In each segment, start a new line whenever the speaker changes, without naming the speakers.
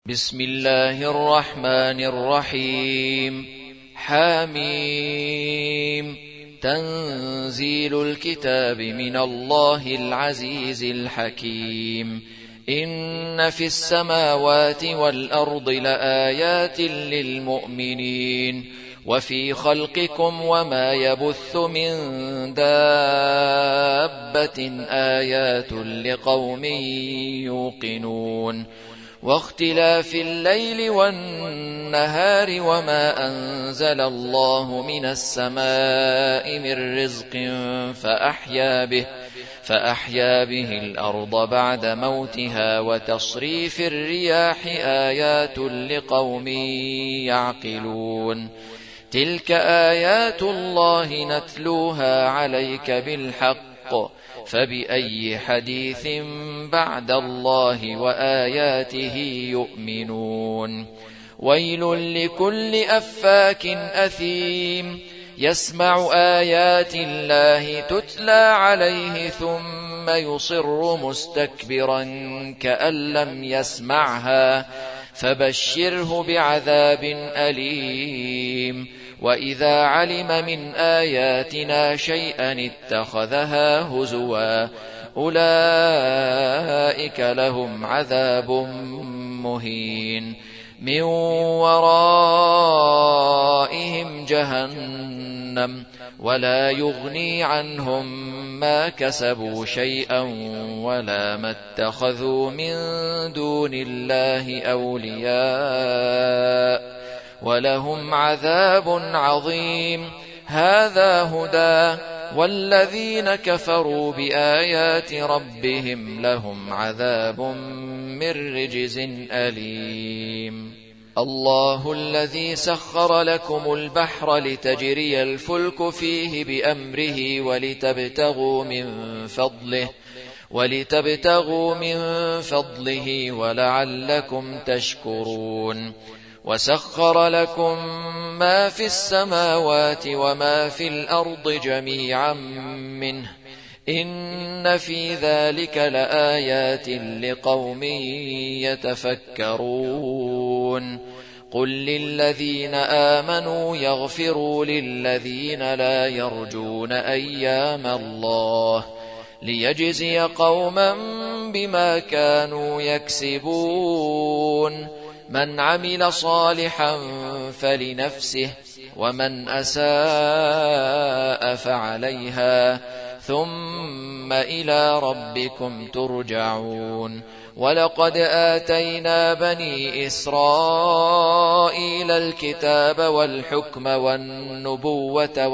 بسم الله الرحمن الرحيم. حاميم. تنزيل الكتاب من الله العزيز الحكيم. إن في السماوات والأرض لآيات للمؤمنين وفي خلقكم وما يبث من دابة آيات لقوم يوقنون. واختلاف الليل والنهار وما أنزل الله من السماء من رزق فأحيا به الأرض بعد موتها وتصريف الرياح آيات لقوم يعقلون. تلك آيات الله نتلوها عليك بالحق فبأي حديث بعد الله وآياته يؤمنون. ويل لكل أفاك أثيم يسمع آيات الله تتلى عليه ثم يصر مستكبرا كأن لم يسمعها فبشره بعذاب أليم. وإذا علم من آياتنا شيئا اتخذها هزوا أولئك لهم عذاب مهين من ورائهم جهنم ولا يغني عنهم ما كسبوا شيئا ولا ما اتخذوا من دون الله أولياء ولهم عذاب عظيم. هذا هدى والذين كفروا بآيات ربهم لهم عذاب من رجز أليم. الله الذي سخر لكم البحر لتجري الفلك فيه بأمره ولتبتغوا من فضله ولعلكم تشكرون. وسخر لكم ما في السماوات وما في الأرض جميعا منه إن في ذلك لآيات لقوم يتفكرون. قل للذين آمنوا يغفروا للذين لا يرجون أيام الله ليجزي قوما بما كانوا يكسبون. من عمل صالحا فلنفسه ومن أساء فعليها ثم إلى ربكم ترجعون. ولقد آتينا بني إسرائيل الكتاب والحكم والنبوة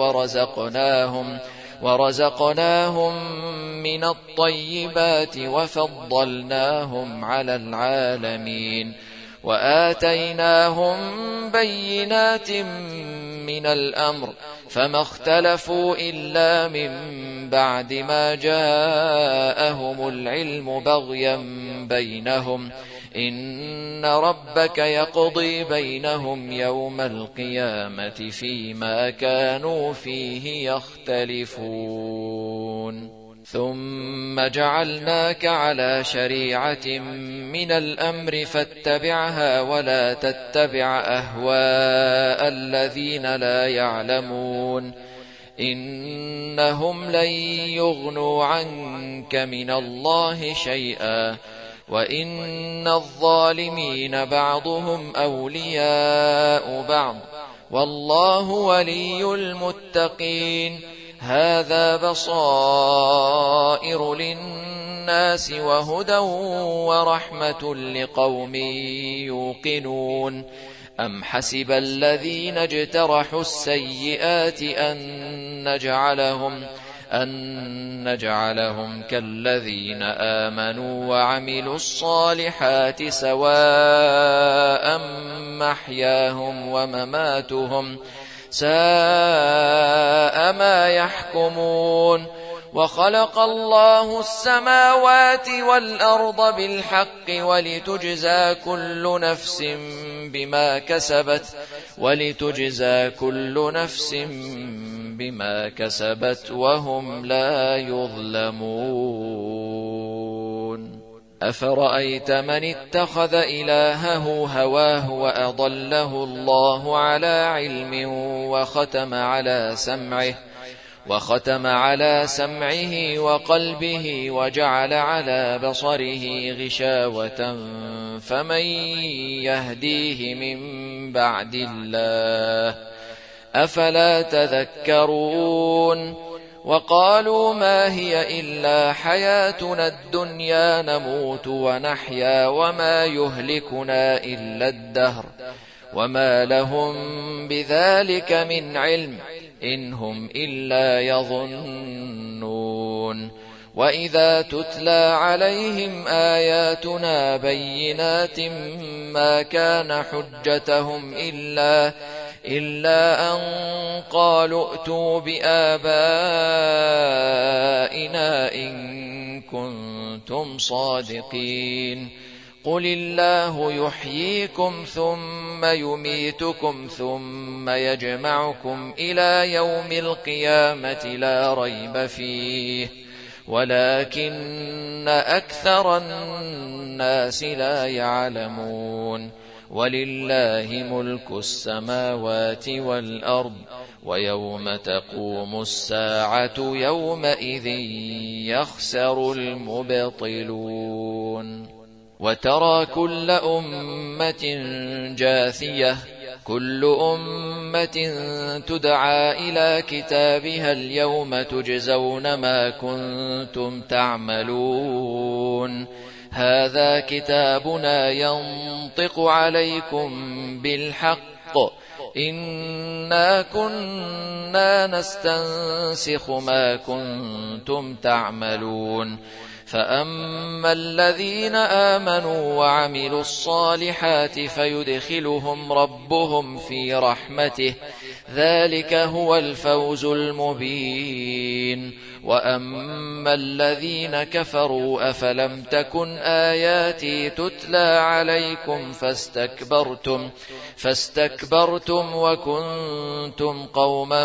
ورزقناهم من الطيبات وفضلناهم على العالمين وآتيناهم بينات من الأمر فما اختلفوا إلا من بعد ما جاءهم العلم بغيا بينهم إن ربك يقضي بينهم يوم القيامة فيما كانوا فيه يختلفون. ثم جعلناك على شريعة من الأمر فاتبعها ولا تتبع أهواء الذين لا يعلمون إنهم لن يغنوا عنك من الله شيئا وإن الظالمين بعضهم أولياء بعض والله ولي المتقين. هذا بصائر للناس وهدى ورحمة لقوم يوقنون. أم حسب الذين اجترحوا السيئات أن نجعلهم كالذين آمنوا وعملوا الصالحات سواء محياهم ومماتهم ساء ما يحكمون. وخلق الله السماوات والأرض بالحق ولتجزى كل نفس بما كسبت وهم لا يظلمون. أفرأيت من اتخذ إلهه هواه وأضله الله على علم وختم على سمعه وقلبه وجعل على بصره غشاوة فمن يهديه من بعد الله أفلا تذكرون وقالوا ما هي إلا حياتنا الدنيا نموت ونحيا وما يهلكنا إلا الدهر وما لهم بذلك من علم إن هم إلا يظنون وإذا تتلى عليهم آياتنا بينات ما كان حجتهم إلا أن قالوا ائتوا بآبائنا إن كنتم صادقين قل الله يحييكم ثم يميتكم ثم يجمعكم إلى يوم القيامة لا ريب فيه ولكن أكثر الناس لا يعلمون ولله ملك السماوات والأرض ويوم تقوم الساعة يومئذ يخسر المبطلون وترى كل أمة جاثية كل أمة تدعى إلى كتابها اليوم تجزون ما كنتم تعملون هذا كتابنا ينطق عليكم بالحق إنا كنا نستنسخ ما كنتم تعملون فأما الذين آمنوا وعملوا الصالحات فيدخلهم ربهم في رحمته ذلك هو الفوز المبين وأما الذين كفروا أفلم تكن آياتي تتلى عليكم فاستكبرتم وكنتم قوما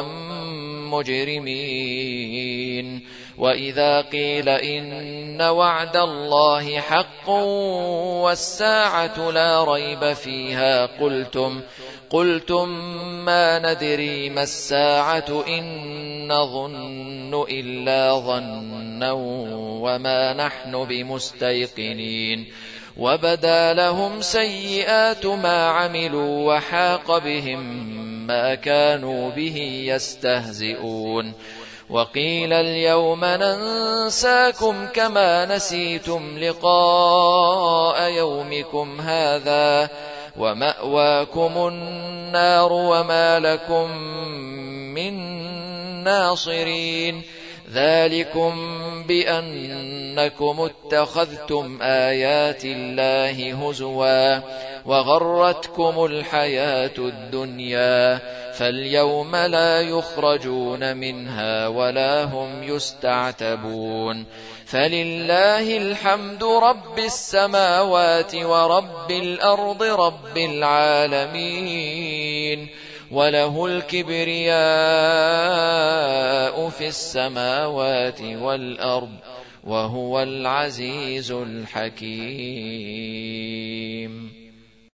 مجرمين وإذا قيل إن وعد الله حق والساعة لا ريب فيها قلتم ما ندري ما الساعة إن نظن إلا ظنا وما نحن بمستيقنين وبدا لهم سيئات ما عملوا وحاق بهم ما كانوا به يستهزئون وقيل اليوم ننساكم كما نسيتم لقاء يومكم هذا ومأواكم النار وما لكم من ناصرين ذلكم بأنكم اتخذتم آيات الله هزوا وغرتكم الحياة الدنيا فاليوم لا يخرجون منها ولا هم يستعتبون فلله الحمد رب السماوات ورب الأرض رب العالمين وله الكبرياء في السماوات والأرض وهو العزيز الحكيم